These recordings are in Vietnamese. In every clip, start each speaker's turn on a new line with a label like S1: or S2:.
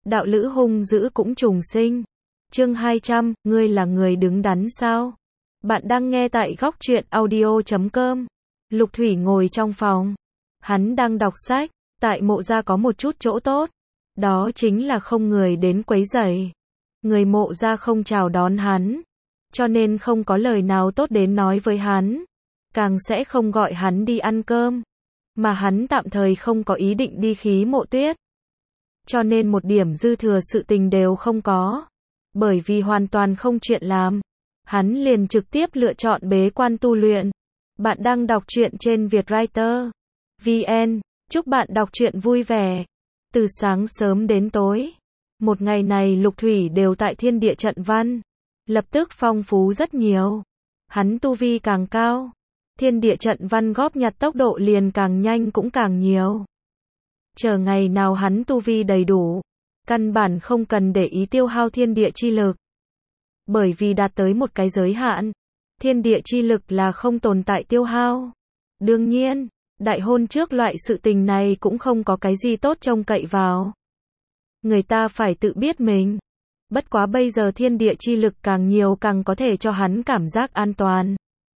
S1: đạo lữ hung dữ cũng trùng sinh. Chương 200, ngươi là người đứng đắn sao? Bạn đang nghe tại góc truyện audio.com. Lục Thủy ngồi trong phòng. Hắn đang đọc sách. Tại Mộ gia có một chút chỗ tốt. Đó chính là không người đến quấy rầy. Người Mộ gia không chào đón hắn. Cho nên không có lời nào tốt đến nói với hắn. Càng sẽ không gọi hắn đi ăn cơm. Mà hắn tạm thời không có ý định đi khí Mộ Tuyết. Cho nên một điểm dư thừa sự tình đều không có. Bởi vì hoàn toàn không chuyện làm. Hắn liền trực tiếp lựa chọn bế quan tu luyện. Bạn đang đọc truyện trên Vietwriter VN. Chúc bạn đọc truyện vui vẻ. Từ sáng sớm đến tối. Một ngày này Lục Thủy đều tại thiên địa trận văn. Lập tức phong phú rất nhiều. Hắn tu vi càng cao. Thiên địa trận văn góp nhặt tốc độ liền càng nhanh cũng càng nhiều. Chờ ngày nào hắn tu vi đầy đủ. Căn bản không cần để ý tiêu hao thiên địa chi lực. Bởi vì đạt tới một cái giới hạn. Thiên địa chi lực là không tồn tại tiêu hao. Đương nhiên, đại hôn trước loại sự tình này cũng không có cái gì tốt trông cậy vào. Người ta phải tự biết mình. Bất quá bây giờ thiên địa chi lực càng nhiều càng có thể cho hắn cảm giác an toàn.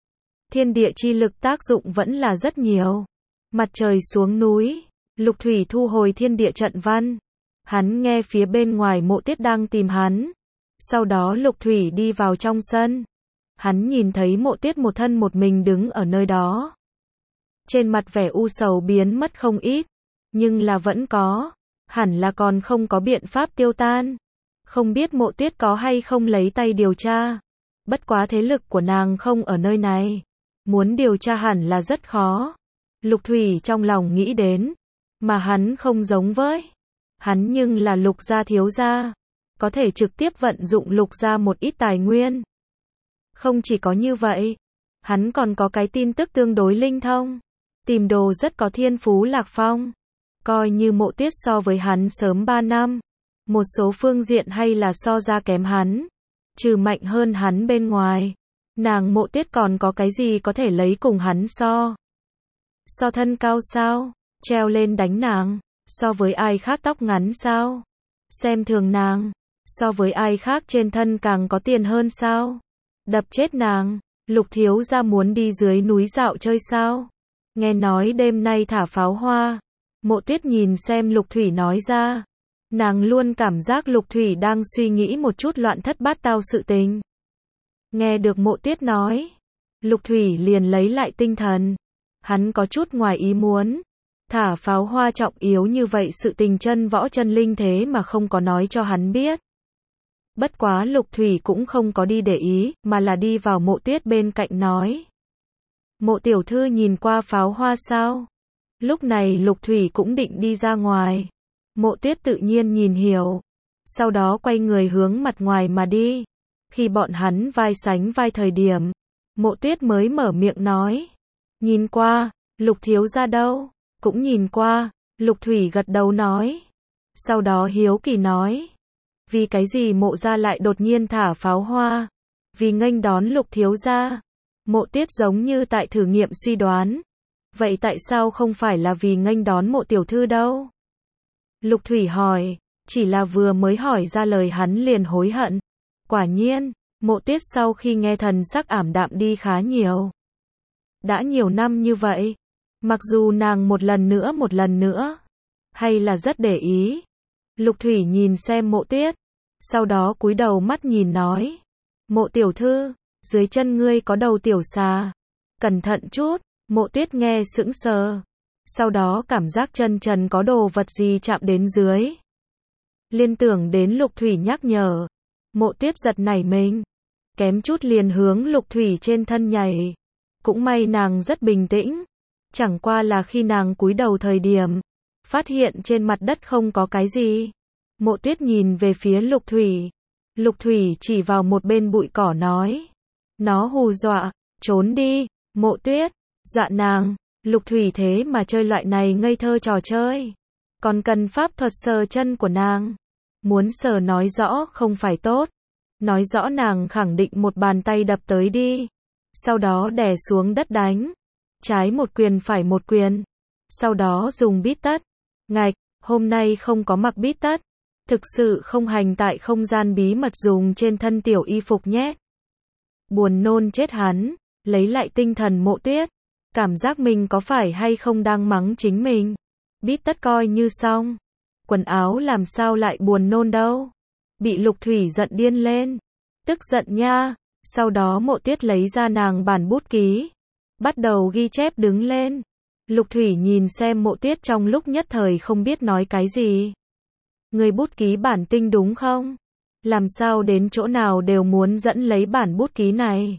S1: Thiên địa chi lực tác dụng vẫn là rất nhiều. Mặt trời xuống núi, Lục Thủy thu hồi thiên địa trận văn. Hắn nghe phía bên ngoài Mộ Tuyết đang tìm hắn. Sau đó Lục Thủy đi vào trong sân. Hắn nhìn thấy Mộ Tuyết một thân một mình đứng ở nơi đó. Trên mặt vẻ u sầu biến mất không ít. Nhưng là vẫn có. Hẳn là còn không có biện pháp tiêu tan. Không biết Mộ Tuyết có hay không lấy tay điều tra. Bất quá thế lực của nàng không ở nơi này. Muốn điều tra hẳn là rất khó. Lục Thủy trong lòng nghĩ đến. Mà hắn không giống với. Hắn nhưng là Lục gia thiếu gia. Có thể trực tiếp vận dụng Lục gia một ít tài nguyên. Không chỉ có như vậy. Hắn còn có cái tin tức tương đối linh thông. Tìm đồ rất có thiên phú Lạc Phong. Coi như Mộ Tuyết so với hắn sớm 3 năm. Một số phương diện hay là so ra kém hắn. Trừ mạnh hơn hắn bên ngoài. Nàng Mộ Tuyết còn có cái gì có thể lấy cùng hắn so. So thân cao sao? Treo lên đánh nàng. So với ai khác tóc ngắn sao? Xem thường nàng. So với ai khác trên thân càng có tiền hơn sao? Đập chết nàng. Lục thiếu gia muốn đi dưới núi dạo chơi sao? Nghe nói đêm nay thả pháo hoa. Mộ Tuyết nhìn xem Lục Thủy nói ra. Nàng luôn cảm giác Lục Thủy đang suy nghĩ một chút loạn thất bát tao sự tình. Nghe được Mộ Tuyết nói. Lục Thủy liền lấy lại tinh thần. Hắn có chút ngoài ý muốn. Thả pháo hoa trọng yếu như vậy sự tình chân võ chân linh thế mà không có nói cho hắn biết. Bất quá Lục Thủy cũng không có đi để ý, mà là đi vào Mộ Tuyết bên cạnh nói. Mộ tiểu thư nhìn qua pháo hoa sao? Lúc này Lục Thủy cũng định đi ra ngoài. Mộ Tuyết tự nhiên nhìn hiểu. Sau đó quay người hướng mặt ngoài mà đi. Khi bọn hắn vai sánh vai thời điểm, Mộ Tuyết mới mở miệng nói. Nhìn qua, Lục thiếu gia đâu? Cũng nhìn qua, Lục Thủy gật đầu nói. Sau đó hiếu kỳ nói. Vì cái gì Mộ gia lại đột nhiên thả pháo hoa? Vì nghênh đón Lục thiếu gia. Mộ Tuyết giống như tại thử nghiệm suy đoán. Vậy tại sao không phải là vì nghênh đón Mộ tiểu thư đâu? Lục Thủy hỏi, chỉ là vừa mới hỏi ra lời hắn liền hối hận. Quả nhiên, Mộ Tuyết sau khi nghe thần sắc ảm đạm đi khá nhiều. Đã nhiều năm như vậy, mặc dù nàng một lần nữa, hay là rất để ý. Lục Thủy nhìn xem Mộ Tuyết, sau đó cúi đầu mắt nhìn nói. Mộ tiểu thư, dưới chân ngươi có đầu tiểu xà. Cẩn thận chút. Mộ Tuyết nghe sững sờ. Sau đó cảm giác chân trần có đồ vật gì chạm đến dưới. Liên tưởng đến Lục Thủy nhắc nhở. Mộ Tuyết giật nảy mình. Kém chút liền hướng Lục Thủy trên thân nhảy. Cũng may nàng rất bình tĩnh. Chẳng qua là khi nàng cúi đầu thời điểm. Phát hiện trên mặt đất không có cái gì. Mộ Tuyết nhìn về phía Lục Thủy. Lục Thủy chỉ vào một bên bụi cỏ nói. Nó hù dọa, trốn đi. Mộ Tuyết, dọa nàng. Lục Thủy thế mà chơi loại này ngây thơ trò chơi. Còn cần pháp thuật sờ chân của nàng. Muốn sờ nói rõ không phải tốt. Nói rõ nàng khẳng định một bàn tay đập tới đi. Sau đó đè xuống đất đánh. Trái một quyền phải một quyền. Sau đó dùng bít tất. Ngạch, hôm nay không có mặc bít tất. Thực sự không hành tại không gian bí mật dùng trên thân tiểu y phục nhé. Buồn nôn chết hắn, lấy lại tinh thần Mộ Tuyết. Cảm giác mình có phải hay không đang mắng chính mình. Bít tất coi như xong. Quần áo làm sao lại buồn nôn đâu. Bị Lục Thủy giận điên lên. Tức giận nha. Sau đó Mộ Tuyết lấy ra nàng bản bút ký. Bắt đầu ghi chép đứng lên. Lục Thủy nhìn xem Mộ Tuyết trong lúc nhất thời không biết nói cái gì. Người bút ký bản tinh đúng không? Làm sao đến chỗ nào đều muốn dẫn lấy bản bút ký này.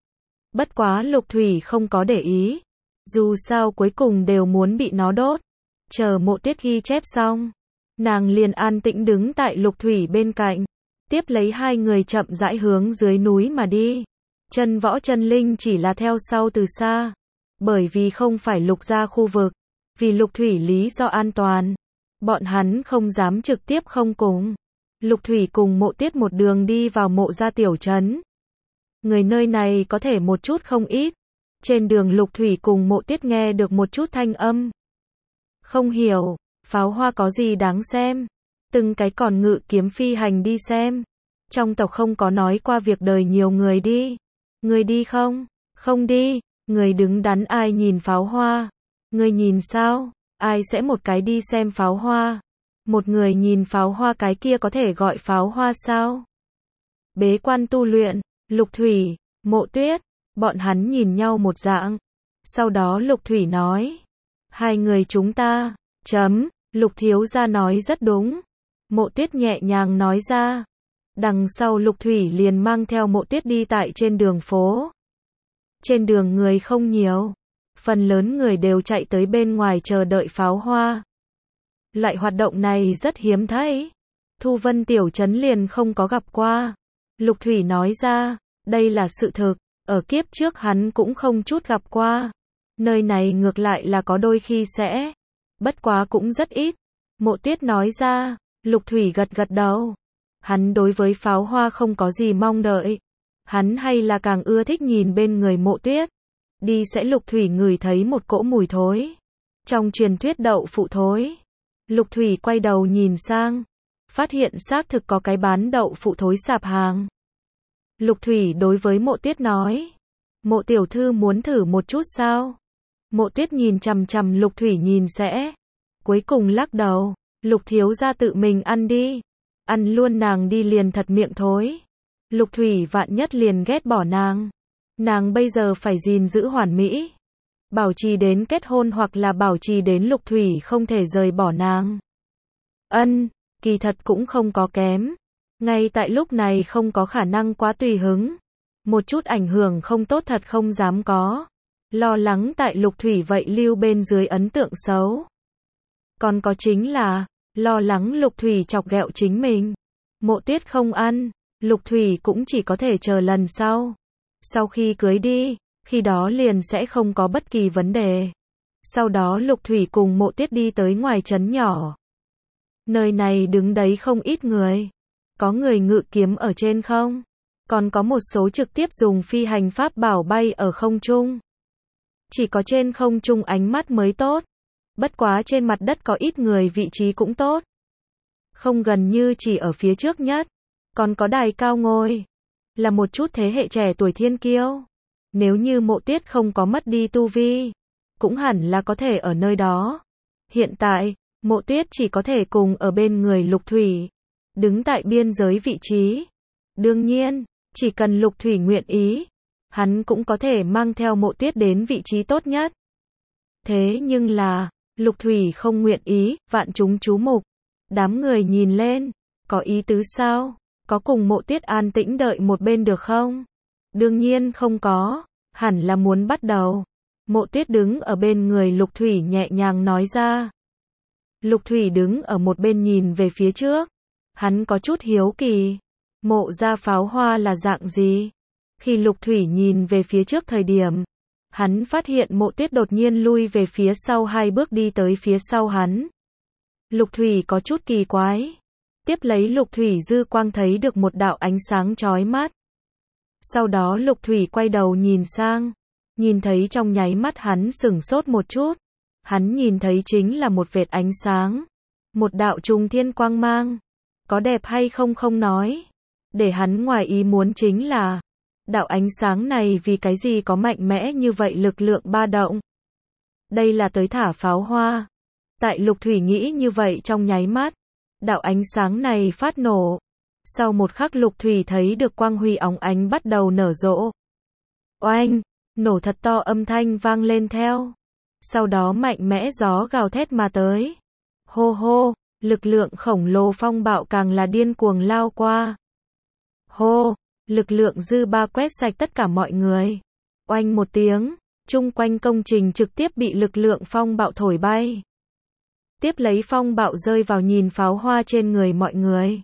S1: Bất quá Lục Thủy không có để ý. Dù sao cuối cùng đều muốn bị nó đốt. Chờ Mộ Tuyết ghi chép xong. Nàng liền an tĩnh đứng tại Lục Thủy bên cạnh. Tiếp lấy hai người chậm rãi hướng dưới núi mà đi. Chân Võ Chân Linh chỉ là theo sau từ xa. Bởi vì không phải Lục gia khu vực. Vì Lục Thủy lý do an toàn. Bọn hắn không dám trực tiếp không cùng. Lục Thủy cùng Mộ Tuyết một đường đi vào Mộ gia tiểu trấn. Người nơi này có thể một chút không ít. Trên đường Lục Thủy cùng Mộ Tuyết nghe được một chút thanh âm. Không hiểu, pháo hoa có gì đáng xem. Từng cái còn ngự kiếm phi hành đi xem. Trong tộc không có nói qua việc đời nhiều người đi. Người đi không? Không đi. Người đứng đắn ai nhìn pháo hoa? Người nhìn sao? Ai sẽ một cái đi xem pháo hoa? Một người nhìn pháo hoa cái kia có thể gọi pháo hoa sao? Bế quan tu luyện, Lục Thủy, Mộ Tuyết, bọn hắn nhìn nhau một dạng. Sau đó Lục Thủy nói. Hai người chúng ta, Lục thiếu gia nói rất đúng. Mộ Tuyết nhẹ nhàng nói ra. Đằng sau Lục Thủy liền mang theo Mộ Tuyết đi tại trên đường phố. Trên đường người không nhiều. Phần lớn người đều chạy tới bên ngoài chờ đợi pháo hoa. Loại hoạt động này rất hiếm thấy. Thu Vân tiểu trấn liền không có gặp qua. Lục Thủy nói ra, đây là sự thực, ở kiếp trước hắn cũng không chút gặp qua. Nơi này ngược lại là có đôi khi sẽ, bất quá cũng rất ít. Mộ Tuyết nói ra, Lục Thủy gật gật đầu. Hắn đối với pháo hoa không có gì mong đợi. Hắn hay là càng ưa thích nhìn bên người Mộ Tuyết. Đi sẽ Lục Thủy ngửi thấy một cỗ mùi thối. Trong truyền thuyết đậu phụ thối. Lục Thủy quay đầu nhìn sang. Phát hiện xác thực có cái bán đậu phụ thối sạp hàng. Lục Thủy đối với Mộ Tuyết nói. Mộ tiểu thư muốn thử một chút sao? Mộ Tuyết nhìn chằm chằm Lục Thủy nhìn sẽ. Cuối cùng lắc đầu. Lục thiếu gia tự mình ăn đi. Ăn luôn nàng đi liền thật miệng thối. Lục Thủy vạn nhất liền ghét bỏ nàng. Nàng bây giờ phải gìn giữ hoàn mỹ. Bảo trì đến kết hôn hoặc là bảo trì đến Lục Thủy không thể rời bỏ nàng. Kỳ thật cũng không có kém. Ngay tại lúc này không có khả năng quá tùy hứng. Một chút ảnh hưởng không tốt thật không dám có. Lo lắng tại Lục Thủy vậy lưu bên dưới ấn tượng xấu. Còn có chính là, lo lắng Lục Thủy chọc ghẹo chính mình. Mộ Tuyết không ăn, Lục Thủy cũng chỉ có thể chờ lần sau. Sau khi cưới đi, khi đó liền sẽ không có bất kỳ vấn đề. Sau đó Lục Thủy cùng Mộ Tuyết đi tới ngoài trấn nhỏ. Nơi này đứng đấy không ít người. Có người ngự kiếm ở trên không? Còn có một số trực tiếp dùng phi hành pháp bảo bay ở không trung. Chỉ có trên không trung ánh mắt mới tốt. Bất quá trên mặt đất có ít người vị trí cũng tốt. Không gần như chỉ ở phía trước nhất. Còn có đài cao ngồi. Là một chút thế hệ trẻ tuổi thiên kiêu. Nếu như Mộ Tuyết không có mất đi tu vi. Cũng hẳn là có thể ở nơi đó. Hiện tại, Mộ Tuyết chỉ có thể cùng ở bên người Lục Thủy. Đứng tại biên giới vị trí. Đương nhiên, chỉ cần Lục Thủy nguyện ý. Hắn cũng có thể mang theo Mộ Tuyết đến vị trí tốt nhất. Thế nhưng là, Lục Thủy không nguyện ý, vạn chúng chú mục. Đám người nhìn lên, có ý tứ sao? Có cùng Mộ Tuyết an tĩnh đợi một bên được không? Đương nhiên không có, hẳn là muốn bắt đầu. Mộ Tuyết đứng ở bên người Lục Thủy nhẹ nhàng nói ra. Lục Thủy đứng ở một bên nhìn về phía trước. Hắn có chút hiếu kỳ. Mộ gia pháo hoa là dạng gì? Khi Lục Thủy nhìn về phía trước thời điểm, hắn phát hiện Mộ Tuyết đột nhiên lui về phía sau 2 bước đi tới phía sau hắn. Lục Thủy có chút kỳ quái. Tiếp lấy Lục Thủy dư quang thấy được một đạo ánh sáng chói mắt. Sau đó Lục Thủy quay đầu nhìn sang. Nhìn thấy trong nháy mắt hắn sửng sốt một chút. Hắn nhìn thấy chính là một vệt ánh sáng. Một đạo trùng thiên quang mang. có đẹp hay không không nói. Để hắn ngoài ý muốn chính là, đạo ánh sáng này vì cái gì có mạnh mẽ như vậy lực lượng ba động. Đây là tới thả pháo hoa. Tại Lục Thủy nghĩ như vậy trong nháy mắt, đạo ánh sáng này phát nổ. Sau một khắc Lục Thủy thấy được quang huy óng ánh bắt đầu nở rộ. Oanh, nổ thật to âm thanh vang lên theo. Sau đó mạnh mẽ gió gào thét mà tới. Hô hô, lực lượng khổng lồ phong bạo càng là điên cuồng lao qua. Hô, lực lượng dư ba quét sạch tất cả mọi người. Oanh một tiếng, chung quanh công trình trực tiếp bị lực lượng phong bạo thổi bay. Tiếp lấy phong bạo rơi vào nhìn pháo hoa trên người mọi người.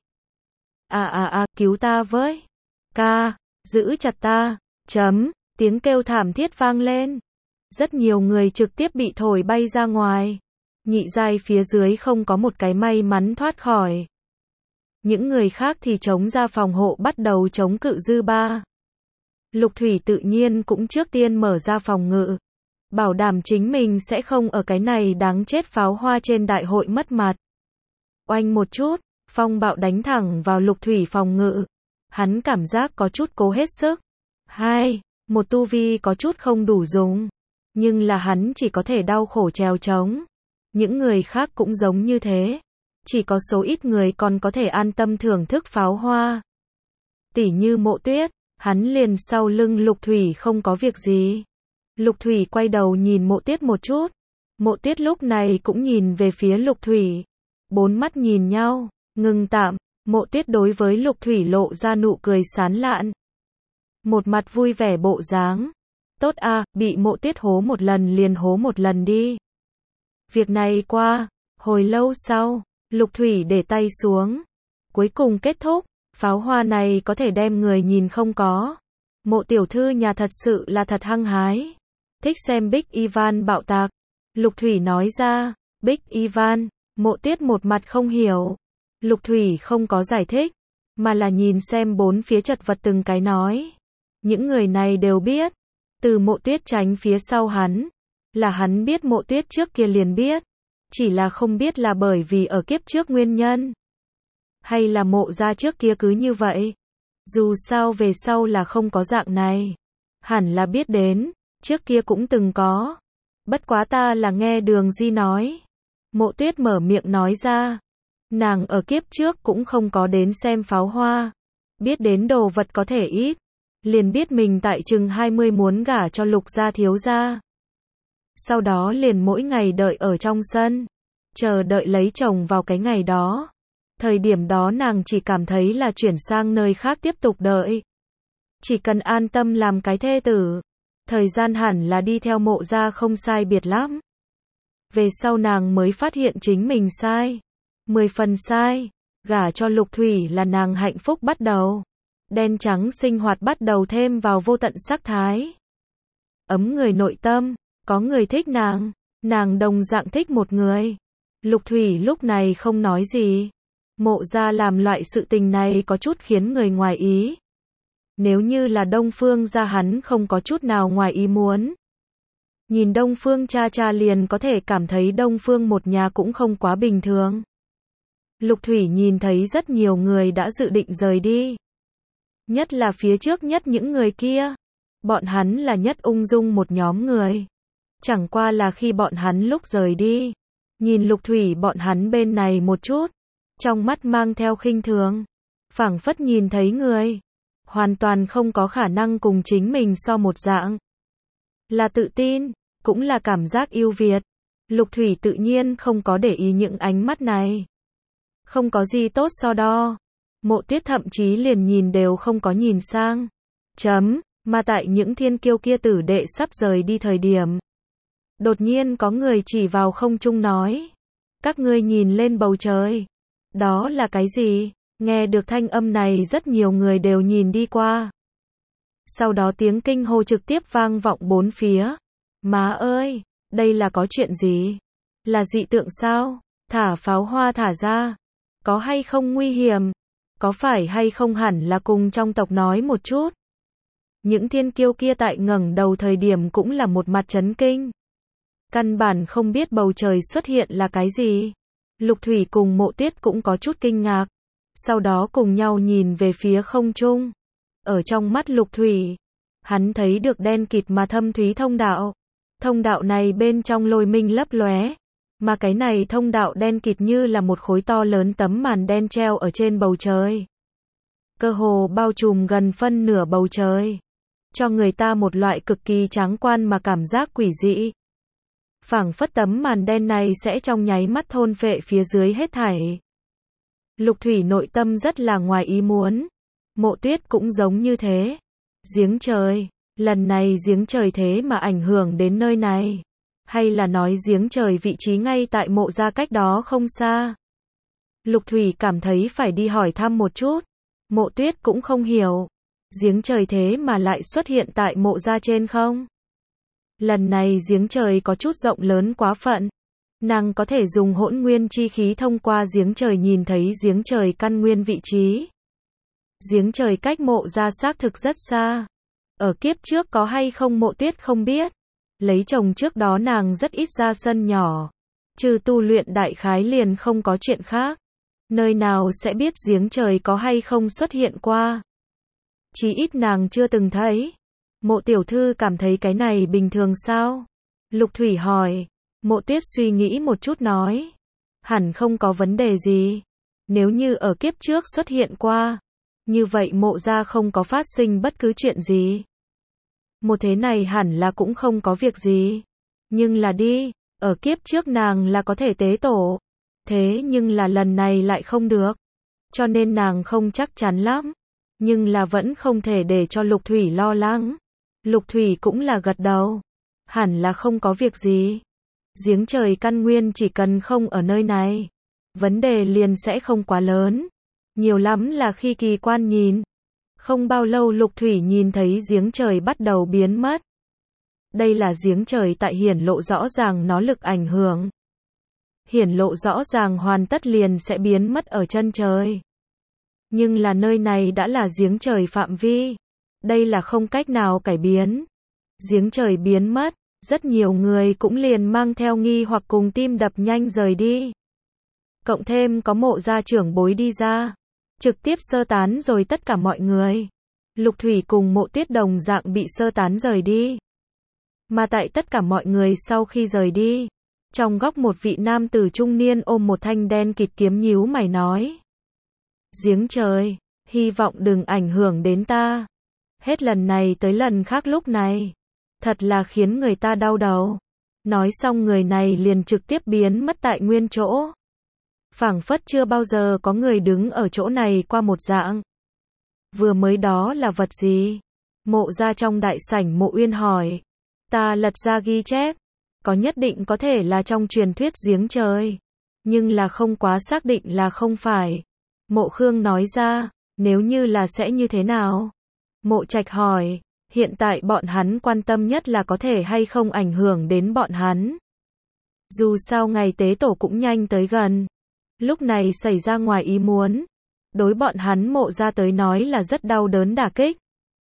S1: Cứu ta với. Ca, giữ chặt ta. Tiếng kêu thảm thiết vang lên. Rất nhiều người trực tiếp bị thổi bay ra ngoài. Nhị giai phía dưới không có một cái may mắn thoát khỏi. Những người khác thì chống ra phòng hộ bắt đầu chống cự dư ba. Lục Thủy tự nhiên cũng trước tiên mở ra phòng ngự. Bảo đảm chính mình sẽ không ở cái này đáng chết pháo hoa trên đại hội mất mặt. Oanh một chút, phong bạo đánh thẳng vào Lục Thủy phòng ngự. Hắn cảm giác có chút cố hết sức. Một tu vi có chút không đủ dùng. Nhưng là hắn chỉ có thể đau khổ trèo trống. Những người khác cũng giống như thế. Chỉ có số ít người còn có thể an tâm thưởng thức pháo hoa. Tỉ như Mộ Tuyết, hắn liền sau lưng Lục Thủy không có việc gì. Lục Thủy quay đầu nhìn Mộ Tuyết một chút. Mộ Tuyết lúc này cũng nhìn về phía Lục Thủy. Bốn mắt nhìn nhau, ngừng tạm. Mộ Tuyết đối với Lục Thủy lộ ra nụ cười sán lạn. Một mặt vui vẻ bộ dáng. Tốt à, bị Mộ Tuyết hố một lần liền hố một lần đi. Việc này qua, hồi lâu sau, Lục Thủy để tay xuống. Cuối cùng kết thúc, pháo hoa này có thể đem người nhìn không có. Mộ tiểu thư nhà thật sự là thật hăng hái. Thích xem Big Ivan bạo tạc. Lục Thủy nói ra, Big Ivan, Mộ Tuyết một mặt không hiểu. Lục Thủy không có giải thích, mà là nhìn xem bốn phía chật vật từng cái nói. Những người này đều biết, từ Mộ Tuyết tránh phía sau hắn, là hắn biết Mộ Tuyết trước kia liền biết, chỉ là không biết là bởi vì ở kiếp trước nguyên nhân, hay là Mộ gia trước kia cứ như vậy. Dù sao về sau là không có dạng này, hẳn là biết đến, trước kia cũng từng có. Bất quá ta là nghe Đường Di nói. Mộ Tuyết mở miệng nói ra, nàng ở kiếp trước cũng không có đến xem pháo hoa, biết đến đồ vật có thể ít, liền biết mình tại chừng 20 muốn gả cho Lục gia thiếu gia. Sau đó liền mỗi ngày đợi ở trong sân, chờ đợi lấy chồng vào cái ngày đó. Thời điểm đó nàng chỉ cảm thấy là chuyển sang nơi khác tiếp tục đợi. Chỉ cần an tâm làm cái thê tử, thời gian hẳn là đi theo Mộ gia không sai biệt lắm. Về sau nàng mới phát hiện chính mình sai. 10 phần sai. Gả cho Lục Thủy là nàng hạnh phúc bắt đầu. Đen trắng sinh hoạt bắt đầu thêm vào vô tận sắc thái. Ấm người nội tâm, có người thích nàng đồng dạng thích một người. Lục Thủy lúc này không nói gì. Mộ gia làm loại sự tình này có chút khiến người ngoài ý. Nếu như là Đông Phương gia hắn không có chút nào ngoài ý muốn. Nhìn Đông Phương cha liền có thể cảm thấy Đông Phương một nhà cũng không quá bình thường. Lục Thủy nhìn thấy rất nhiều người đã dự định rời đi. Nhất là phía trước nhất những người kia. Bọn hắn là nhất ung dung một nhóm người. Chẳng qua là khi bọn hắn lúc rời đi. Nhìn Lục Thủy bọn hắn bên này một chút. Trong mắt mang theo khinh thường. Phảng phất nhìn thấy người. Hoàn toàn không có khả năng cùng chính mình so một dạng. Là tự tin, cũng là cảm giác yêu Việt. Lục Thủy tự nhiên không có để ý những ánh mắt này. Không có gì tốt so đo. Mộ Tuyết thậm chí liền nhìn đều không có nhìn sang. Mà tại những thiên kiêu kia tử đệ sắp rời đi thời điểm. Đột nhiên có người chỉ vào không trung nói. Các ngươi nhìn lên bầu trời. Đó là cái gì? Nghe được thanh âm này rất nhiều người đều nhìn đi qua. Sau đó tiếng kinh hô trực tiếp vang vọng bốn phía. Má ơi, đây là có chuyện gì? Là dị tượng sao? Thả pháo hoa thả ra. Có hay không nguy hiểm? Có phải hay không hẳn là cùng trong tộc nói một chút? Những thiên kiêu kia tại ngẩng đầu thời điểm cũng là một mặt chấn kinh. Căn bản không biết bầu trời xuất hiện là cái gì. Lục Thủy cùng Mộ Tuyết cũng có chút kinh ngạc. sau đó cùng nhau nhìn về phía không trung. Ở trong mắt Lục Thủy, hắn thấy được đen kịt mà thâm thúy thông đạo. Thông đạo này bên trong lôi minh lấp lóe, mà cái này thông đạo đen kịt như là một khối to lớn tấm màn đen treo ở trên bầu trời. Cơ hồ bao trùm gần phân nửa bầu trời, cho người ta một loại cực kỳ tráng quan mà cảm giác quỷ dị. Phảng phất tấm màn đen này sẽ trong nháy mắt thôn phệ phía dưới hết thảy. Lục Thủy nội tâm rất là ngoài ý muốn. Mộ Tuyết cũng giống như thế. Giếng trời, lần này giếng trời thế mà ảnh hưởng đến nơi này. Hay là nói giếng trời vị trí ngay tại mộ gia cách đó không xa. Lục Thủy cảm thấy phải đi hỏi thăm một chút. Mộ Tuyết cũng không hiểu. Giếng trời thế mà lại xuất hiện tại mộ gia trên không? Lần này giếng trời có chút rộng lớn quá phận. Nàng có thể dùng hỗn nguyên chi khí thông qua giếng trời nhìn thấy giếng trời căn nguyên vị trí. Giếng trời cách mộ gia xác thực rất xa. Ở kiếp trước có hay không Mộ Tuyết không biết. Lấy chồng trước đó nàng rất ít ra sân nhỏ. Trừ tu luyện đại khái liền không có chuyện khác. Nơi nào sẽ biết giếng trời có hay không xuất hiện qua. Chí ít nàng chưa từng thấy. Mộ tiểu thư cảm thấy cái này bình thường sao? Lục Thủy hỏi. Mộ Tuyết suy nghĩ một chút nói. Hẳn không có vấn đề gì. Nếu như ở kiếp trước xuất hiện qua, như vậy mộ gia không có phát sinh bất cứ chuyện gì. Một thế này hẳn là cũng không có việc gì. Nhưng là đi, ở kiếp trước nàng là có thể tế tổ. Thế nhưng là lần này lại không được. Cho nên nàng không chắc chắn lắm. Nhưng là vẫn không thể để cho Lục Thủy lo lắng. Lục Thủy cũng là gật đầu. Hẳn là không có việc gì. Giếng trời căn nguyên chỉ cần không ở nơi này, vấn đề liền sẽ không quá lớn. Nhiều lắm là khi kỳ quan nhìn. Không bao lâu Lục Thủy nhìn thấy giếng trời bắt đầu biến mất. Đây là giếng trời tại hiển lộ rõ ràng nó lực ảnh hưởng. Hiển lộ rõ ràng hoàn tất liền sẽ biến mất ở chân trời. Nhưng là nơi này đã là giếng trời phạm vi. Đây là không cách nào cải biến. Giếng trời biến mất, rất nhiều người cũng liền mang theo nghi hoặc cùng tim đập nhanh rời đi. Cộng thêm có mộ gia trưởng bối đi ra, trực tiếp sơ tán rồi tất cả mọi người. Lục Thủy cùng Mộ Tuyết đồng dạng bị sơ tán rời đi. Mà tại tất cả mọi người sau khi rời đi, trong góc một vị nam tử trung niên ôm một thanh đen kịt kiếm nhíu mày nói. Giếng trời, hy vọng đừng ảnh hưởng đến ta. Hết lần này tới lần khác lúc này. Thật là khiến người ta đau đầu. Nói xong người này liền trực tiếp biến mất tại nguyên chỗ. Phảng phất chưa bao giờ có người đứng ở chỗ này qua một dạng. Vừa mới đó là vật gì? Mộ gia trong đại sảnh Mộ Uyên hỏi. Ta lật ra ghi chép. Có nhất định có thể là trong truyền thuyết giếng trời. Nhưng là không quá xác định là không phải. Mộ Khương nói ra. Nếu như là sẽ như thế nào? Mộ Trạch hỏi. Hiện tại bọn hắn quan tâm nhất là có thể hay không ảnh hưởng đến bọn hắn. Dù sao ngày tế tổ cũng nhanh tới gần. Lúc này xảy ra ngoài ý muốn. Đối bọn hắn Mộ gia tới nói là rất đau đớn đả kích.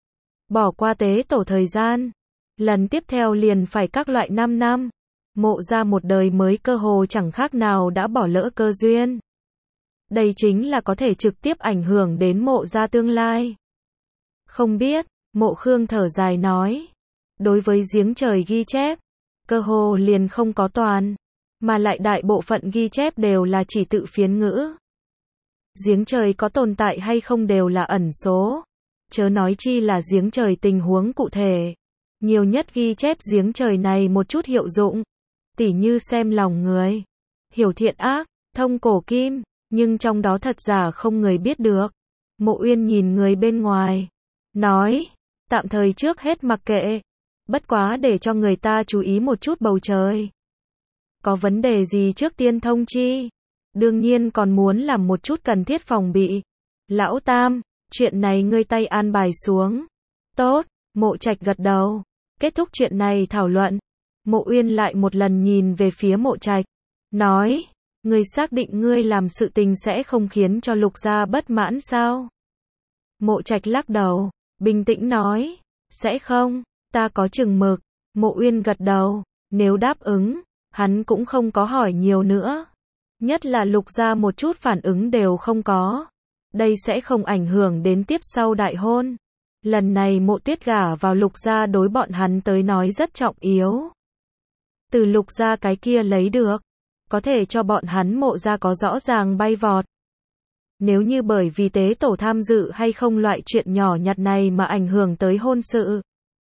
S1: Bỏ qua tế tổ thời gian. Lần tiếp theo liền phải các loại 5 năm. Mộ gia một đời mới cơ hồ chẳng khác nào đã bỏ lỡ cơ duyên. Đây chính là có thể trực tiếp ảnh hưởng đến Mộ gia tương lai. Không biết. Mộ Khương thở dài nói. Đối với giếng trời ghi chép, cơ hồ liền không có toàn, mà lại đại bộ phận ghi chép đều là chỉ tự phiến ngữ. Giếng trời có tồn tại hay không đều là ẩn số. Chớ nói chi là giếng trời tình huống cụ thể. Nhiều nhất ghi chép giếng trời này một chút hiệu dụng. Tỉ như xem lòng người, hiểu thiện ác, thông cổ kim, nhưng trong đó thật giả không người biết được. Mộ Uyên nhìn người bên ngoài, nói. Tạm thời trước hết mặc kệ. Bất quá để cho người ta chú ý một chút bầu trời. Có vấn đề gì trước tiên thông chi. Đương nhiên còn muốn làm một chút cần thiết phòng bị. Lão Tam, chuyện này ngươi tay an bài xuống. Tốt, Mộ Trạch gật đầu. Kết thúc chuyện này thảo luận. Mộ Uyên lại một lần nhìn về phía Mộ Trạch. Nói, ngươi xác định ngươi làm sự tình sẽ không khiến cho Lục gia bất mãn sao? Mộ Trạch lắc đầu. Bình tĩnh nói, sẽ không, ta có chừng mực. Mộ Uyên gật đầu, nếu đáp ứng, hắn cũng không có hỏi nhiều nữa. Nhất là Lục gia một chút phản ứng đều không có. đây sẽ không ảnh hưởng đến tiếp sau đại hôn. Lần này Mộ Tuyết gả vào Lục gia đối bọn hắn tới nói rất trọng yếu. Từ Lục gia cái kia lấy được, có thể cho bọn hắn Mộ gia có rõ ràng bay vọt. Nếu như bởi vì tế tổ tham dự hay không loại chuyện nhỏ nhặt này mà ảnh hưởng tới hôn sự,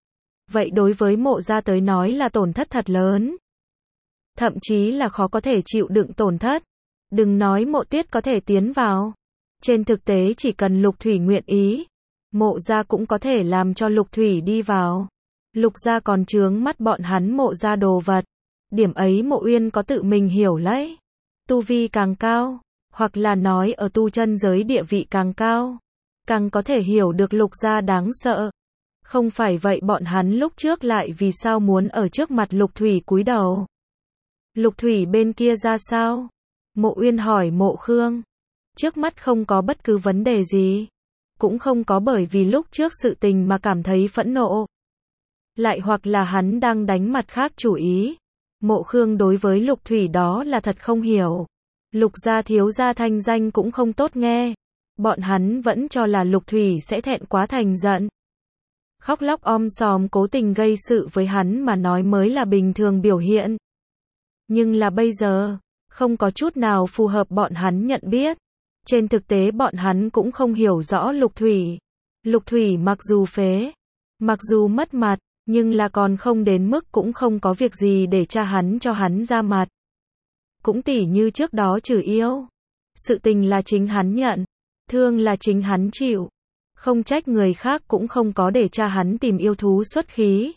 S1: vậy đối với Mộ gia tới nói là tổn thất thật lớn. Thậm chí là khó có thể chịu đựng tổn thất. Đừng nói Mộ Tuyết có thể tiến vào. Trên thực tế chỉ cần Lục Thủy nguyện ý, Mộ gia cũng có thể làm cho Lục Thủy đi vào. Lục gia còn chướng mắt bọn hắn Mộ gia đồ vật. Điểm ấy Mộ Uyên có tự mình hiểu lấy. Tu vi càng cao, hoặc là nói ở tu chân giới địa vị càng cao, càng có thể hiểu được Lục gia đáng sợ. Không phải vậy bọn hắn lúc trước lại vì sao muốn ở trước mặt Lục Thủy cúi đầu. Lục Thủy bên kia ra sao? Mộ Uyên hỏi Mộ Khương. Trước mắt không có bất cứ vấn đề gì. Cũng không có bởi vì lúc trước sự tình mà cảm thấy phẫn nộ. Lại hoặc là hắn đang đánh mặt khác chủ ý. Mộ Khương đối với Lục Thủy đó là thật không hiểu. Lục gia thiếu gia thanh danh cũng không tốt nghe. Bọn hắn vẫn cho là Lục Thủy sẽ thẹn quá thành giận. Khóc lóc om sòm cố tình gây sự với hắn mà nói mới là bình thường biểu hiện. Nhưng là bây giờ, không có chút nào phù hợp bọn hắn nhận biết. Trên thực tế bọn hắn cũng không hiểu rõ Lục Thủy. Lục Thủy mặc dù phế, mặc dù mất mặt, nhưng là còn không đến mức cũng không có việc gì để cha hắn cho hắn ra mặt. Cũng tỉ như trước đó trừ yêu. Sự tình là chính hắn nhận, thương là chính hắn chịu. Không trách người khác cũng không có để cha hắn tìm yêu thú xuất khí.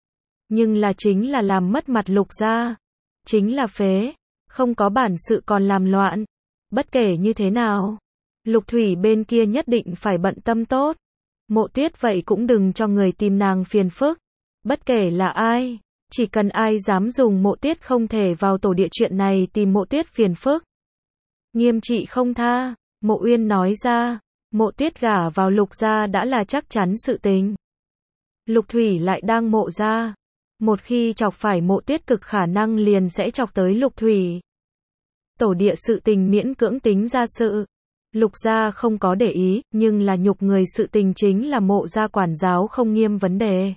S1: Nhưng là chính là làm mất mặt Lục gia. Chính là phế, không có bản sự còn làm loạn. Bất kể như thế nào, Lục Thủy bên kia nhất định phải bận tâm tốt. Mộ Tuyết vậy cũng đừng cho người tìm nàng phiền phức. Bất kể là ai, chỉ cần ai dám dùng Mộ Tuyết không thể vào tổ địa chuyện này tìm Mộ Tuyết phiền phức, nghiêm trị không tha. Mộ Uyên nói ra, Mộ Tuyết gả vào Lục gia đã là chắc chắn sự tình. Lục Thủy lại đang Mộ gia. Một khi chọc phải Mộ Tuyết cực khả năng liền sẽ chọc tới Lục Thủy. Tổ địa sự tình miễn cưỡng tính ra sự. Lục gia không có để ý, nhưng là nhục người sự tình chính là Mộ gia quản giáo không nghiêm vấn đề.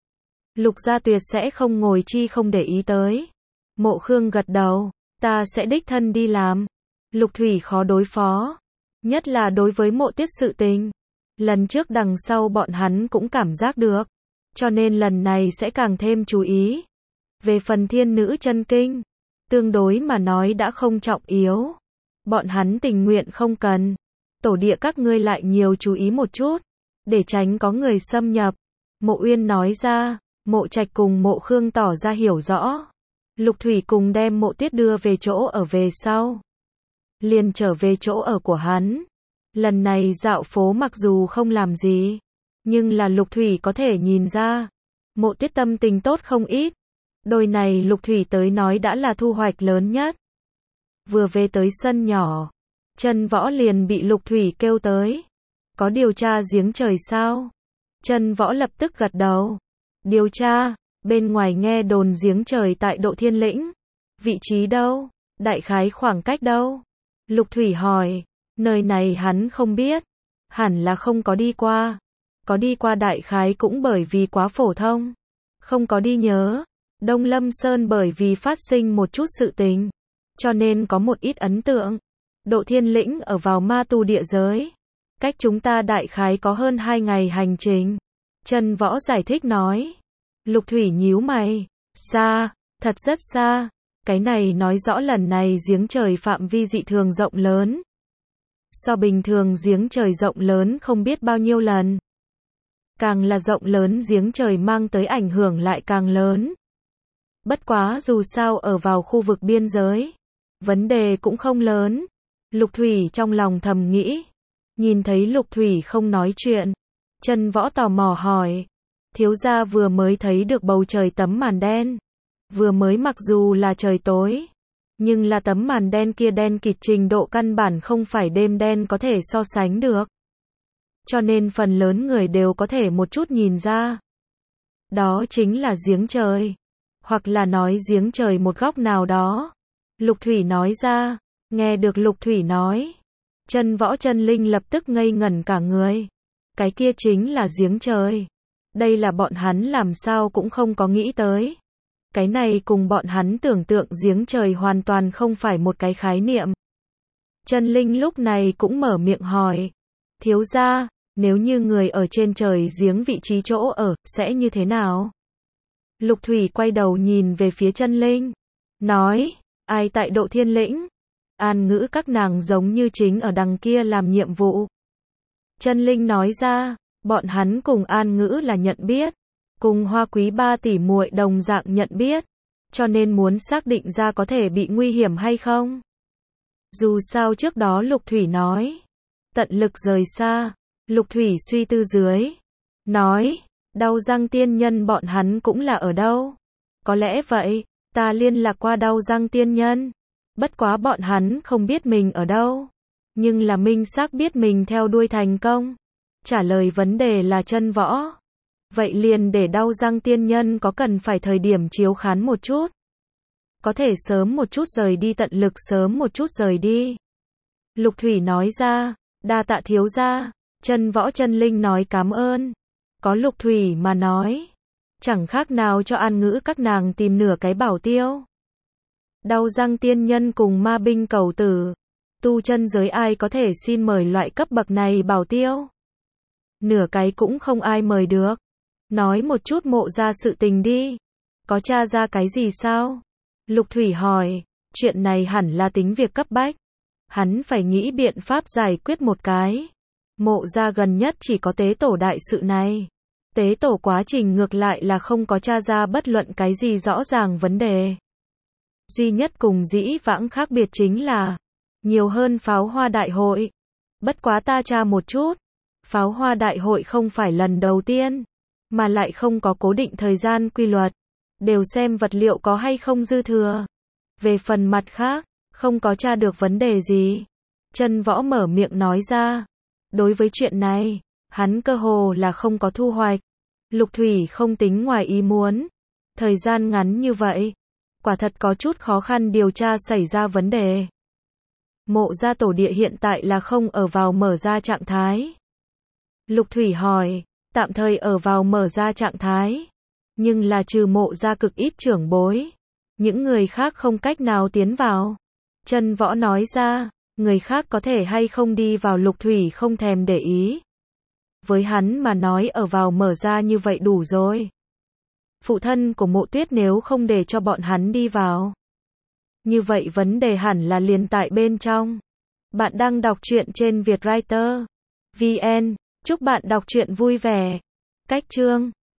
S1: Lục gia tuyệt sẽ không ngồi chi không để ý tới. Mộ Khương gật đầu, ta sẽ đích thân đi làm. Lục Thủy khó đối phó, nhất là đối với Mộ Tuyết sự tình. Lần trước đằng sau bọn hắn cũng cảm giác được, cho nên lần này sẽ càng thêm chú ý. Về phần thiên nữ chân kinh, tương đối mà nói đã không trọng yếu. Bọn hắn tình nguyện không cần. Tổ địa các ngươi lại nhiều chú ý một chút, để tránh có người xâm nhập. Mộ Uyên nói ra. Mộ Trạch cùng Mộ Khương tỏ ra hiểu rõ. Lục Thủy cùng đem Mộ Tuyết đưa về chỗ ở về sau, liền trở về chỗ ở của hắn. Lần này dạo phố mặc dù không làm gì, nhưng là Lục Thủy có thể nhìn ra, Mộ Tuyết tâm tình tốt không ít. Đôi này Lục Thủy tới nói đã là thu hoạch lớn nhất. Vừa về tới sân nhỏ, Chân Võ liền bị Lục Thủy kêu tới. Có điều tra giếng trời sao? Chân Võ lập tức gật đầu. Điều tra, bên ngoài nghe đồn giếng trời tại Độ Thiên Lĩnh. Vị trí đâu? Đại khái khoảng cách đâu? Lục Thủy hỏi. Nơi này hắn không biết. Hẳn là không có đi qua. Có đi qua đại khái cũng bởi vì quá phổ thông. Không có đi nhớ. Đông Lâm Sơn bởi vì phát sinh một chút sự tình, cho nên có một ít ấn tượng. Độ Thiên Lĩnh ở vào ma tu địa giới. Cách chúng ta đại khái có hơn 2 ngày hành trình. Chân Võ giải thích nói. Lục Thủy nhíu mày. Xa, thật rất xa. Cái này nói rõ lần này giếng trời phạm vi dị thường rộng lớn. So bình thường giếng trời rộng lớn không biết bao nhiêu lần. Càng là rộng lớn giếng trời mang tới ảnh hưởng lại càng lớn. Bất quá dù sao ở vào khu vực biên giới, vấn đề cũng không lớn. Lục Thủy trong lòng thầm nghĩ. Nhìn thấy Lục Thủy không nói chuyện, Chân Võ tò mò hỏi. Thiếu gia vừa mới thấy được bầu trời tấm màn đen. Vừa mới mặc dù là trời tối, nhưng là tấm màn đen kia đen kịt trình độ căn bản không phải đêm đen có thể so sánh được. Cho nên phần lớn người đều có thể một chút nhìn ra. Đó chính là giếng trời. Hoặc là nói giếng trời một góc nào đó. Lục Thủy nói ra. Nghe được Lục Thủy nói, Chân Võ Chân Linh lập tức ngây ngẩn cả người. Cái kia chính là giếng trời. Đây là bọn hắn làm sao cũng không có nghĩ tới. Cái này cùng bọn hắn tưởng tượng giếng trời hoàn toàn không phải một cái khái niệm. Chân Linh lúc này cũng mở miệng hỏi. Thiếu gia, nếu như người ở trên trời giếng vị trí chỗ ở, sẽ như thế nào? Lục Thủy quay đầu nhìn về phía Chân Linh. Nói, ai tại Độ Thiên Lĩnh? An Ngữ các nàng giống như chính ở đằng kia làm nhiệm vụ. Chân Linh nói ra, bọn hắn cùng An Ngữ là nhận biết. Cùng Hoa Quý ba tỷ muội đồng dạng nhận biết. Cho nên muốn xác định ra có thể bị nguy hiểm hay không. Dù sao trước đó Lục Thủy nói. Tận lực rời xa. Lục Thủy suy tư dưới. Nói, Đao Răng tiên nhân bọn hắn cũng là ở đâu? Có lẽ vậy, ta liên lạc qua Đao Răng tiên nhân. Bất quá bọn hắn không biết mình ở đâu. Nhưng là minh xác biết mình theo đuôi thành công. Trả lời vấn đề là Chân Võ. Vậy liền để Đao Răng tiên nhân có cần phải thời điểm chiếu khán một chút. Có thể sớm một chút rời đi, tận lực sớm một chút rời đi. Lục Thủy nói ra, đa tạ thiếu gia. Chân Võ Chân Linh nói cảm ơn. Có Lục Thủy mà nói, chẳng khác nào cho An Ngữ các nàng tìm nửa cái bảo tiêu. Đao Răng tiên nhân cùng ma binh cầu tử. Tu chân giới ai có thể xin mời loại cấp bậc này bảo tiêu? Nửa cái cũng không ai mời được. Nói một chút Mộ gia sự tình đi. Có tra ra cái gì sao? Lục Thủy hỏi, chuyện này hẳn là tính việc cấp bách. Hắn phải nghĩ biện pháp giải quyết một cái. Mộ gia gần nhất chỉ có tế tổ đại sự này. Tế tổ quá trình ngược lại là không có tra ra bất luận cái gì rõ ràng vấn đề. Duy nhất cùng dĩ vãng khác biệt chính là nhiều hơn pháo hoa đại hội. Bất quá ta tra một chút. Pháo hoa đại hội không phải lần đầu tiên, mà lại không có cố định thời gian quy luật. Đều xem vật liệu có hay không dư thừa. Về phần mặt khác, không có tra được vấn đề gì. Chân Võ mở miệng nói ra. Đối với chuyện này, hắn cơ hồ là không có thu hoạch. Lục Thủy không tính ngoài ý muốn. Thời gian ngắn như vậy, quả thật có chút khó khăn điều tra xảy ra vấn đề. Mộ gia tổ địa hiện tại là không ở vào mở ra trạng thái. Lục Thủy hỏi, tạm thời ở vào mở ra trạng thái. Nhưng là trừ Mộ gia cực ít trưởng bối. Những người khác không cách nào tiến vào. Chân Võ nói ra, người khác có thể hay không đi vào Lục Thủy không thèm để ý. Với hắn mà nói ở vào mở ra như vậy đủ rồi. Phụ thân của Mộ Tuyết nếu không để cho bọn hắn đi vào. Như vậy vấn đề hẳn là liền tại bên trong. Bạn đang đọc truyện trên Vietwriter VN. Chúc bạn đọc truyện vui vẻ. Cách chương